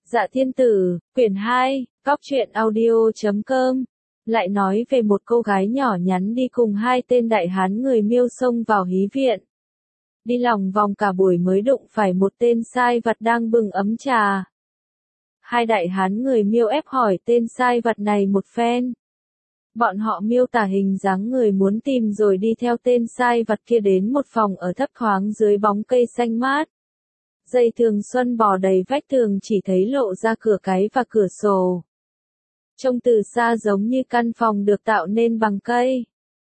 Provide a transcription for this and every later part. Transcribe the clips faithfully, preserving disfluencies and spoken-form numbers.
Dạ Thiên Tử, quyển hai, góc truyện audio chấm com, lại nói về một cô gái nhỏ nhắn đi cùng hai tên đại hán người Miêu xông vào hí viện. Đi lòng vòng cả buổi mới đụng phải một tên sai vặt đang bưng ấm trà. Hai đại hán người Miêu ép hỏi tên sai vặt này một phen. Bọn họ miêu tả hình dáng người muốn tìm rồi đi theo tên sai vặt kia đến một phòng ở thấp thoáng dưới bóng cây xanh mát. Dây thường xuân bò đầy vách tường chỉ thấy lộ ra cửa cái và cửa sổ. Trông từ xa giống như căn phòng được tạo nên bằng cây.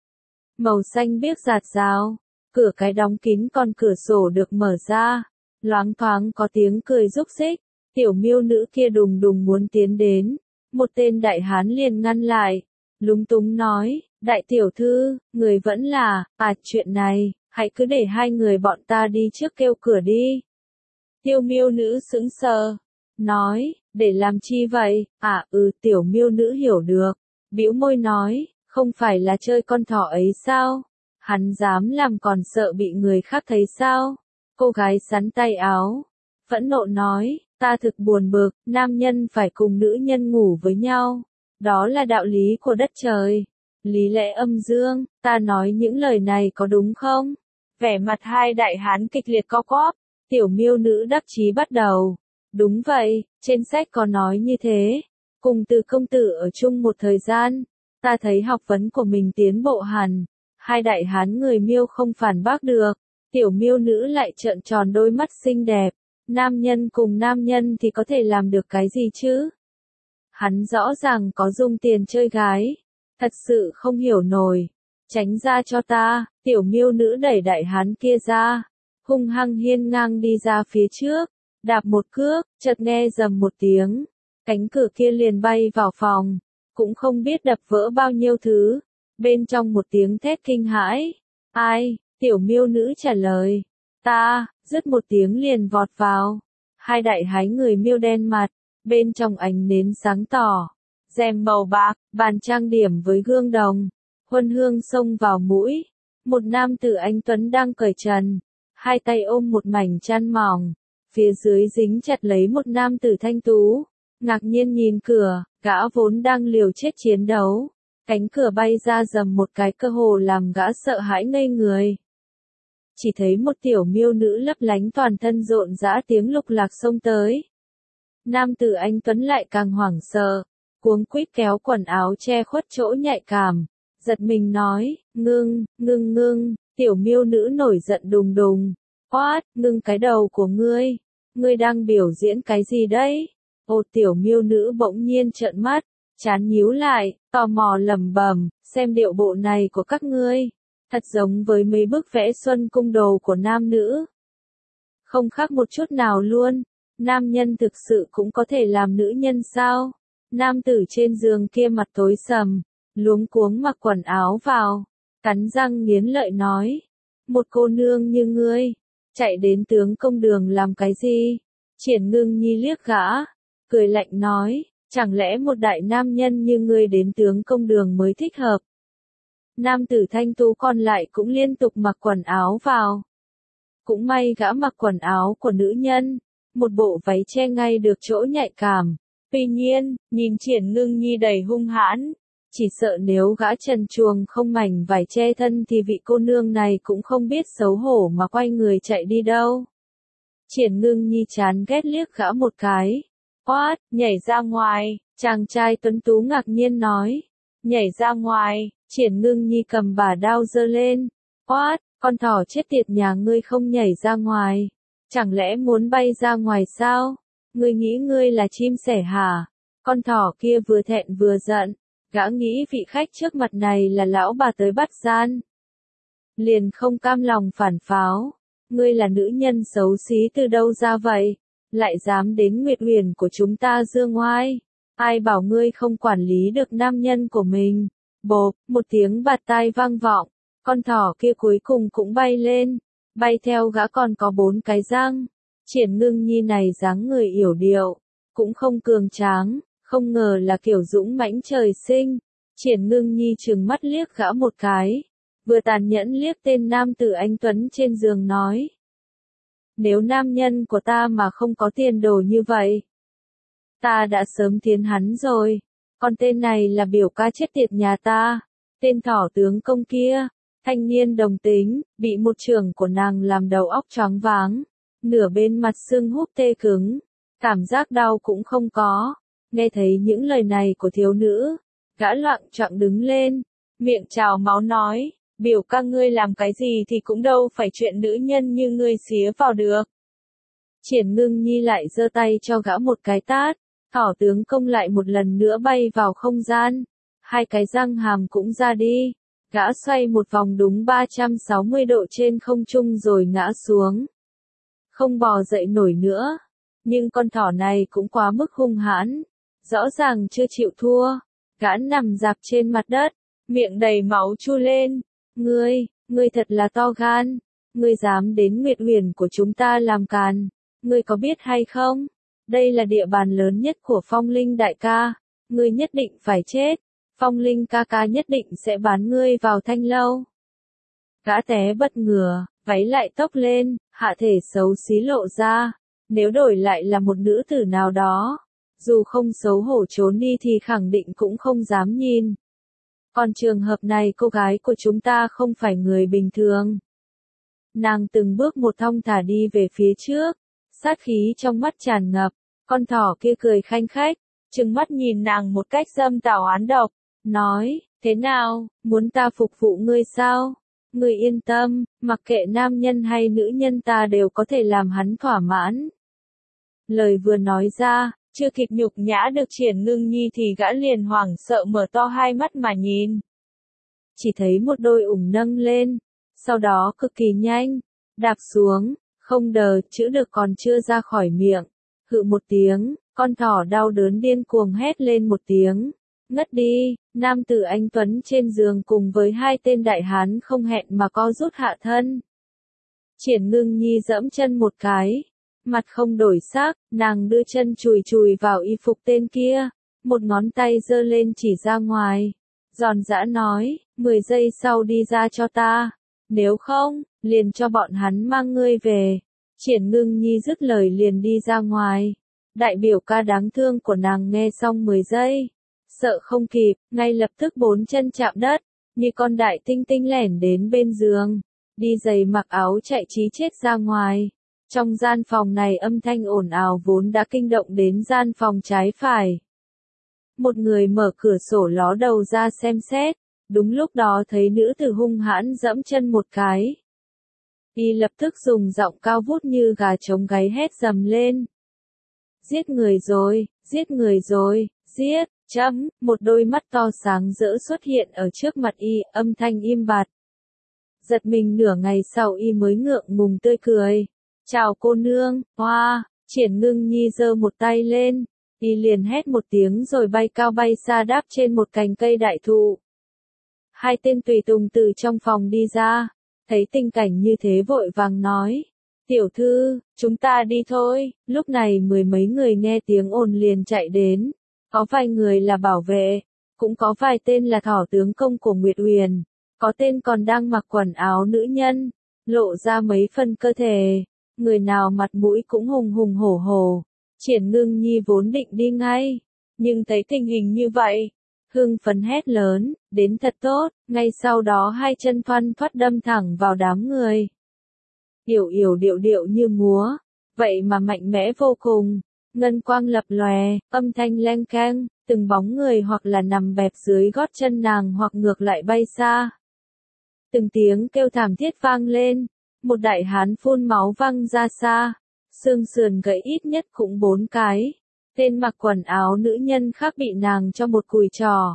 Màu xanh biếc rạt rào, cửa cái đóng kín còn cửa sổ được mở ra. Loáng thoáng có tiếng cười rúc rích, tiểu miêu nữ kia đùng đùng muốn tiến đến. Một tên đại hán liền ngăn lại, lúng túng nói, đại tiểu thư, người vẫn là, à chuyện này, hãy cứ để hai người bọn ta đi trước kêu cửa đi. Tiêu miêu nữ sững sờ, nói, để làm chi vậy, à ừ tiểu miêu nữ hiểu được, bĩu môi nói, không phải là chơi con thỏ ấy sao, hắn dám làm còn sợ bị người khác thấy sao, cô gái sắn tay áo, phẫn nộ nói, ta thực buồn bực, nam nhân phải cùng nữ nhân ngủ với nhau, đó là đạo lý của đất trời, lý lẽ âm dương, ta nói những lời này có đúng không? Vẻ mặt hai đại hán kịch liệt co quắp. Tiểu miêu nữ đắc chí bắt đầu. Đúng vậy, trên sách có nói như thế. Cùng từ công tử ở chung một thời gian, ta thấy học vấn của mình tiến bộ hẳn. Hai đại hán người miêu không phản bác được. Tiểu miêu nữ lại trợn tròn đôi mắt xinh đẹp. Nam nhân cùng nam nhân thì có thể làm được cái gì chứ? Hắn rõ ràng có dung tiền chơi gái. Thật sự không hiểu nổi. Tránh ra cho ta, tiểu miêu nữ đẩy đại hán kia ra. Hung hăng hiên ngang đi ra phía trước, đạp một cước, chợt nghe rầm một tiếng, cánh cửa kia liền bay vào phòng, cũng không biết đập vỡ bao nhiêu thứ, bên trong một tiếng thét kinh hãi, ai, tiểu miêu nữ trả lời, ta, dứt một tiếng liền vọt vào, hai đại hái người miêu đen mặt, bên trong ánh nến sáng tỏ, rèm màu bạc, bàn trang điểm với gương đồng, huân hương xông vào mũi, một nam tử anh tuấn đang cởi trần. Hai tay ôm một mảnh chăn mỏng, phía dưới dính chặt lấy một nam tử thanh tú, ngạc nhiên nhìn cửa, gã vốn đang liều chết chiến đấu, cánh cửa bay ra rầm một cái cơ hồ làm gã sợ hãi ngây người. Chỉ thấy một tiểu miêu nữ lấp lánh toàn thân rộn rã tiếng lục lạc xông tới. Nam tử anh tuấn lại càng hoảng sợ, cuống quýt kéo quần áo che khuất chỗ nhạy cảm, giật mình nói, ngưng, ngưng ngưng. Tiểu miêu nữ nổi giận đùng đùng, oát, ngưng cái đầu của ngươi, ngươi đang biểu diễn cái gì đấy? Ô tiểu miêu nữ bỗng nhiên trợn mắt, chán nhíu lại, tò mò lẩm bẩm, xem điệu bộ này của các ngươi, thật giống với mấy bức vẽ xuân cung đồ của nam nữ. Không khác một chút nào luôn, nam nhân thực sự cũng có thể làm nữ nhân sao? Nam tử trên giường kia mặt tối sầm, luống cuống mặc quần áo vào. Cắn răng nghiến lợi nói, một cô nương như ngươi, chạy đến tướng công đường làm cái gì? Triển Ngưng Nhi liếc gã, cười lạnh nói, chẳng lẽ một đại nam nhân như ngươi đến tướng công đường mới thích hợp? Nam tử thanh tú còn lại cũng liên tục mặc quần áo vào. Cũng may gã mặc quần áo của nữ nhân, một bộ váy che ngay được chỗ nhạy cảm. Tuy nhiên, nhìn Triển Ngưng Nhi đầy hung hãn. Chỉ sợ nếu gã trần truồng không mảnh vải che thân thì vị cô nương này cũng không biết xấu hổ mà quay người chạy đi đâu. Triển Ngưng Nhi chán ghét liếc gã một cái. Oát, nhảy ra ngoài, chàng trai tuấn tú ngạc nhiên nói. Nhảy ra ngoài, Triển Ngưng Nhi cầm bả đao giơ lên. Oát, con thỏ chết tiệt nhà ngươi không nhảy ra ngoài. Chẳng lẽ muốn bay ra ngoài sao? Ngươi nghĩ ngươi là chim sẻ hả? Con thỏ kia vừa thẹn vừa giận. Gã nghĩ vị khách trước mặt này là lão bà tới bắt gian. Liền không cam lòng phản pháo. Ngươi là nữ nhân xấu xí từ đâu ra vậy? Lại dám đến Nguyệt Huyền của chúng ta dương oai. Ai bảo ngươi không quản lý được nam nhân của mình? Bộp, một tiếng bạt tai vang vọng. Con thỏ kia cuối cùng cũng bay lên. Bay theo gã còn có bốn cái răng. Triển Ngưng Nhi này dáng người yểu điệu. Cũng không cường tráng. Không ngờ là kiểu dũng mãnh trời sinh. Triển Ngưng Nhi trừng mắt liếc gã một cái. Vừa tàn nhẫn liếc tên nam tử anh tuấn trên giường nói. Nếu nam nhân của ta mà không có tiền đồ như vậy. Ta đã sớm tiến hắn rồi. Còn tên này là biểu ca chết tiệt nhà ta. Tên thỏ tướng công kia. Thanh niên đồng tính, bị một chưởng của nàng làm đầu óc choáng váng. Nửa bên mặt xương húp tê cứng. Cảm giác đau cũng không có. Nghe thấy những lời này của thiếu nữ. Gã loạng choạng đứng lên. Miệng trào máu nói. Biểu ca ngươi làm cái gì thì cũng đâu phải chuyện nữ nhân như ngươi xía vào được. Triển Ngưng Nhi lại giơ tay cho gã một cái tát. Thỏ tướng công lại một lần nữa bay vào không gian. Hai cái răng hàm cũng ra đi. Gã xoay một vòng đúng ba trăm sáu mươi độ trên không trung rồi ngã xuống. Không bò dậy nổi nữa. Nhưng con thỏ này cũng quá mức hung hãn. Rõ ràng chưa chịu thua. Gã nằm dạp trên mặt đất. Miệng đầy máu chu lên. Ngươi, ngươi thật là to gan. Ngươi dám đến Nguyệt Huyền của chúng ta làm càn. Ngươi có biết hay không? Đây là địa bàn lớn nhất của Phong Linh đại ca. Ngươi nhất định phải chết. Phong Linh ca ca nhất định sẽ bán ngươi vào thanh lâu. Gã té bất ngờ, váy lại tốc lên, hạ thể xấu xí lộ ra. Nếu đổi lại là một nữ tử nào đó, dù không xấu hổ trốn đi thì khẳng định cũng không dám nhìn. Còn trường hợp này cô gái của chúng ta không phải người bình thường. Nàng từng bước một thong thả đi về phía trước, sát khí trong mắt tràn ngập, con thỏ kia cười khanh khách, trừng mắt nhìn nàng một cách dâm tảo oán độc, nói, thế nào, muốn ta phục vụ ngươi sao? Ngươi yên tâm, mặc kệ nam nhân hay nữ nhân ta đều có thể làm hắn thỏa mãn. Lời vừa nói ra, chưa kịp nhục nhã được Triển Ngưng Nhi thì gã liền hoảng sợ mở to hai mắt mà nhìn. Chỉ thấy một đôi ủng nâng lên, sau đó cực kỳ nhanh, đạp xuống, không đờ, chữ được còn chưa ra khỏi miệng. Hự một tiếng, con thỏ đau đớn điên cuồng hét lên một tiếng. Ngất đi, nam tử anh Tuấn trên giường cùng với hai tên đại hán không hẹn mà co rút hạ thân. Triển Ngưng Nhi giẫm chân một cái. Mặt không đổi sắc, nàng đưa chân chùi chùi vào y phục tên kia, một ngón tay giơ lên chỉ ra ngoài, giòn giã nói, mười giây sau đi ra cho ta, nếu không, liền cho bọn hắn mang ngươi về. Triển Ngưng Nhi dứt lời liền đi ra ngoài, đại biểu ca đáng thương của nàng nghe xong mười giây, sợ không kịp, ngay lập tức bốn chân chạm đất, như con đại tinh tinh lẻn đến bên giường, đi giày mặc áo chạy chí chết ra ngoài. Trong gian phòng này âm thanh ồn ào vốn đã kinh động đến gian phòng trái phải. Một người mở cửa sổ ló đầu ra xem xét, đúng lúc đó thấy nữ tử hung hãn dẫm chân một cái. Y lập tức dùng giọng cao vút như gà trống gáy hét dầm lên. Giết người rồi, giết người rồi, giết, chấm, một đôi mắt to sáng rỡ xuất hiện ở trước mặt y, âm thanh im bặt. Giật mình nửa ngày sau y mới ngượng ngùng tươi cười. Chào cô nương, hoa, Triển Ngưng Nhi giơ một tay lên, y liền hét một tiếng rồi bay cao bay xa đáp trên một cành cây đại thụ. Hai tên tùy tùng từ trong phòng đi ra, thấy tình cảnh như thế vội vàng nói, tiểu thư, chúng ta đi thôi. Lúc này mười mấy người nghe tiếng ồn liền chạy đến, có vài người là bảo vệ, cũng có vài tên là thỏ tướng công của Nguyệt Huyền, có tên còn đang mặc quần áo nữ nhân, lộ ra mấy phần cơ thể. Người nào mặt mũi cũng hùng hùng hổ hổ. Triển Ngưng Nhi vốn định đi ngay, nhưng thấy tình hình như vậy, hưng phấn hét lớn, đến thật tốt, ngay sau đó hai chân thoăn thoắt đâm thẳng vào đám người. Yểu yểu điệu điệu như múa, vậy mà mạnh mẽ vô cùng, ngân quang lập lòe, âm thanh leng keng, từng bóng người hoặc là nằm bẹp dưới gót chân nàng hoặc ngược lại bay xa. Từng tiếng kêu thảm thiết vang lên. Một đại hán phun máu văng ra xa, xương sườn gãy ít nhất cũng bốn cái, tên mặc quần áo nữ nhân khác bị nàng cho một cùi trò.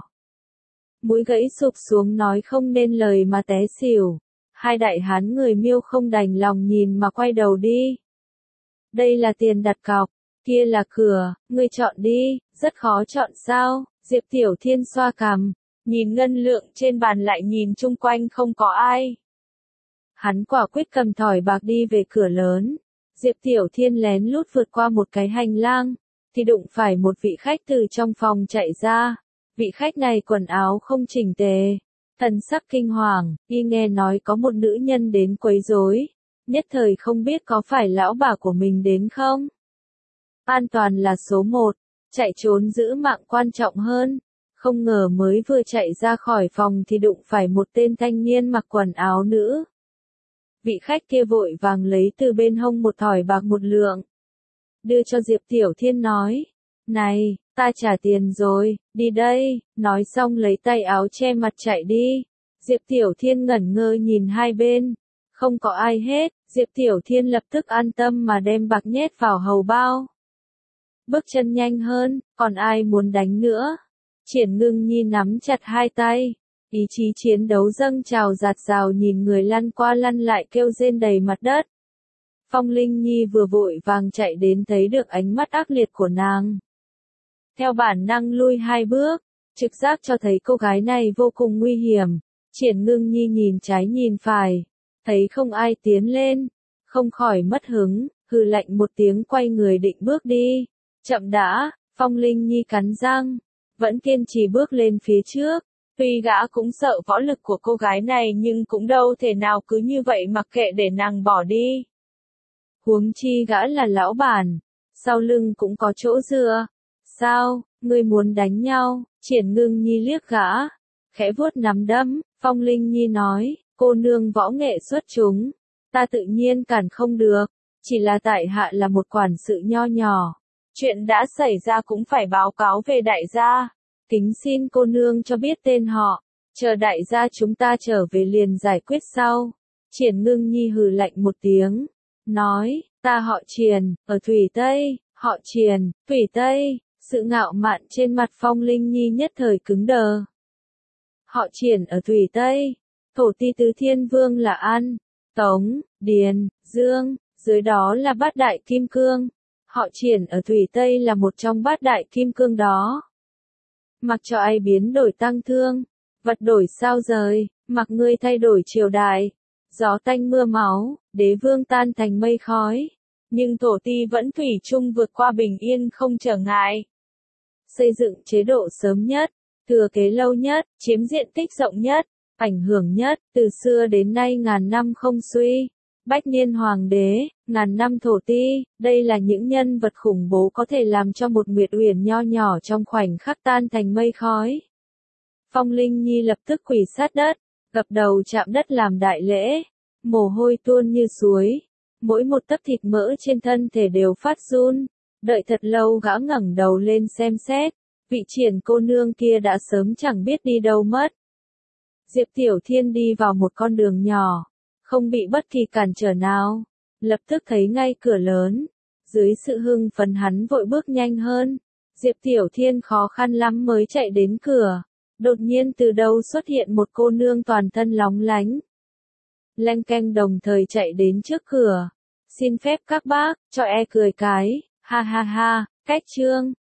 Mũi gãy sụp xuống nói không nên lời mà té xỉu, hai đại hán người Miêu không đành lòng nhìn mà quay đầu đi. Đây là tiền đặt cọc, kia là cửa, ngươi chọn đi, rất khó chọn sao, Diệp Tiểu Thiên xoa cằm, nhìn ngân lượng trên bàn lại nhìn chung quanh không có ai. Hắn quả quyết cầm thỏi bạc đi về cửa lớn. Diệp Tiểu Thiên lén lút vượt qua một cái hành lang, thì đụng phải một vị khách từ trong phòng chạy ra. Vị khách này quần áo không chỉnh tề, thần sắc kinh hoàng, y nghe nói có một nữ nhân đến quấy rối, nhất thời không biết có phải lão bà của mình đến không. An toàn là số một, chạy trốn giữ mạng quan trọng hơn. Không ngờ mới vừa chạy ra khỏi phòng thì đụng phải một tên thanh niên mặc quần áo nữ. Vị khách kia vội vàng lấy từ bên hông một thỏi bạc một lượng. Đưa cho Diệp Tiểu Thiên nói. Này, ta trả tiền rồi, đi đây, nói xong lấy tay áo che mặt chạy đi. Diệp Tiểu Thiên ngẩn ngơ nhìn hai bên. Không có ai hết, Diệp Tiểu Thiên lập tức an tâm mà đem bạc nhét vào hầu bao. Bước chân nhanh hơn, còn ai muốn đánh nữa. Triển Ngưng Nhi nắm chặt hai tay. Ý chí chiến đấu dâng trào dạt dào nhìn người lăn qua lăn lại kêu rên đầy mặt đất. Phong Linh Nhi vừa vội vàng chạy đến thấy được ánh mắt ác liệt của nàng. Theo bản năng lui hai bước, trực giác cho thấy cô gái này vô cùng nguy hiểm. Triển Ngưng Nhi nhìn trái nhìn phải, thấy không ai tiến lên, không khỏi mất hứng, hừ lạnh một tiếng quay người định bước đi. Chậm đã, Phong Linh Nhi cắn răng, vẫn kiên trì bước lên phía trước. Tuy gã cũng sợ võ lực của cô gái này nhưng cũng đâu thể nào cứ như vậy mặc kệ để nàng bỏ đi. Huống chi gã là lão bản, sau lưng cũng có chỗ dựa. Sao, ngươi muốn đánh nhau? Triển Ngưng Nhi liếc gã, khẽ vuốt nắm đấm. Phong Linh Nhi nói, cô nương võ nghệ xuất chúng, ta tự nhiên cản không được, chỉ là tại hạ là một quản sự nho nhỏ. Chuyện đã xảy ra cũng phải báo cáo về đại gia. Kính xin cô nương cho biết tên họ, chờ đại gia chúng ta trở về liền giải quyết sau. Triển Ngưng Nhi hừ lạnh một tiếng, nói, ta họ Triển, ở Thủy Tây, họ Triển, Thủy Tây. Sự ngạo mạn trên mặt Phong Linh Nhi nhất thời cứng đờ. Họ Triển ở Thủy Tây, thổ ti tứ thiên vương là An, Tống, Điền, Dương, dưới đó là bát đại kim cương. Họ Triển ở Thủy Tây là một trong bát đại kim cương đó. Mặc cho ai biến đổi tăng thương, vật đổi sao rời, mặc ngươi thay đổi triều đại, gió tanh mưa máu, đế vương tan thành mây khói, nhưng thổ ti vẫn thủy chung vượt qua bình yên không trở ngại. Xây dựng chế độ sớm nhất, thừa kế lâu nhất, chiếm diện tích rộng nhất, ảnh hưởng nhất, từ xưa đến nay ngàn năm không suy. Bách niên hoàng đế, ngàn năm thổ ti, đây là những nhân vật khủng bố có thể làm cho một Nguyệt Uyển nho nhỏ trong khoảnh khắc tan thành mây khói. Phong Linh Nhi lập tức quỳ sát đất, gập đầu chạm đất làm đại lễ, mồ hôi tuôn như suối, mỗi một tấc thịt mỡ trên thân thể đều phát run. Đợi thật lâu gã ngẩng đầu lên xem xét, vị Triển cô nương kia đã sớm chẳng biết đi đâu mất. Diệp Tiểu Thiên đi vào một con đường nhỏ, không bị bất kỳ cản trở nào, lập tức thấy ngay cửa lớn. Dưới sự hưng phấn hắn vội bước nhanh hơn. Diệp Tiểu Thiên khó khăn lắm mới chạy đến cửa. Đột nhiên từ đâu xuất hiện một cô nương toàn thân lóng lánh. Leng keng đồng thời chạy đến trước cửa. Xin phép các bác, cho e cười cái, ha ha ha, cách trương.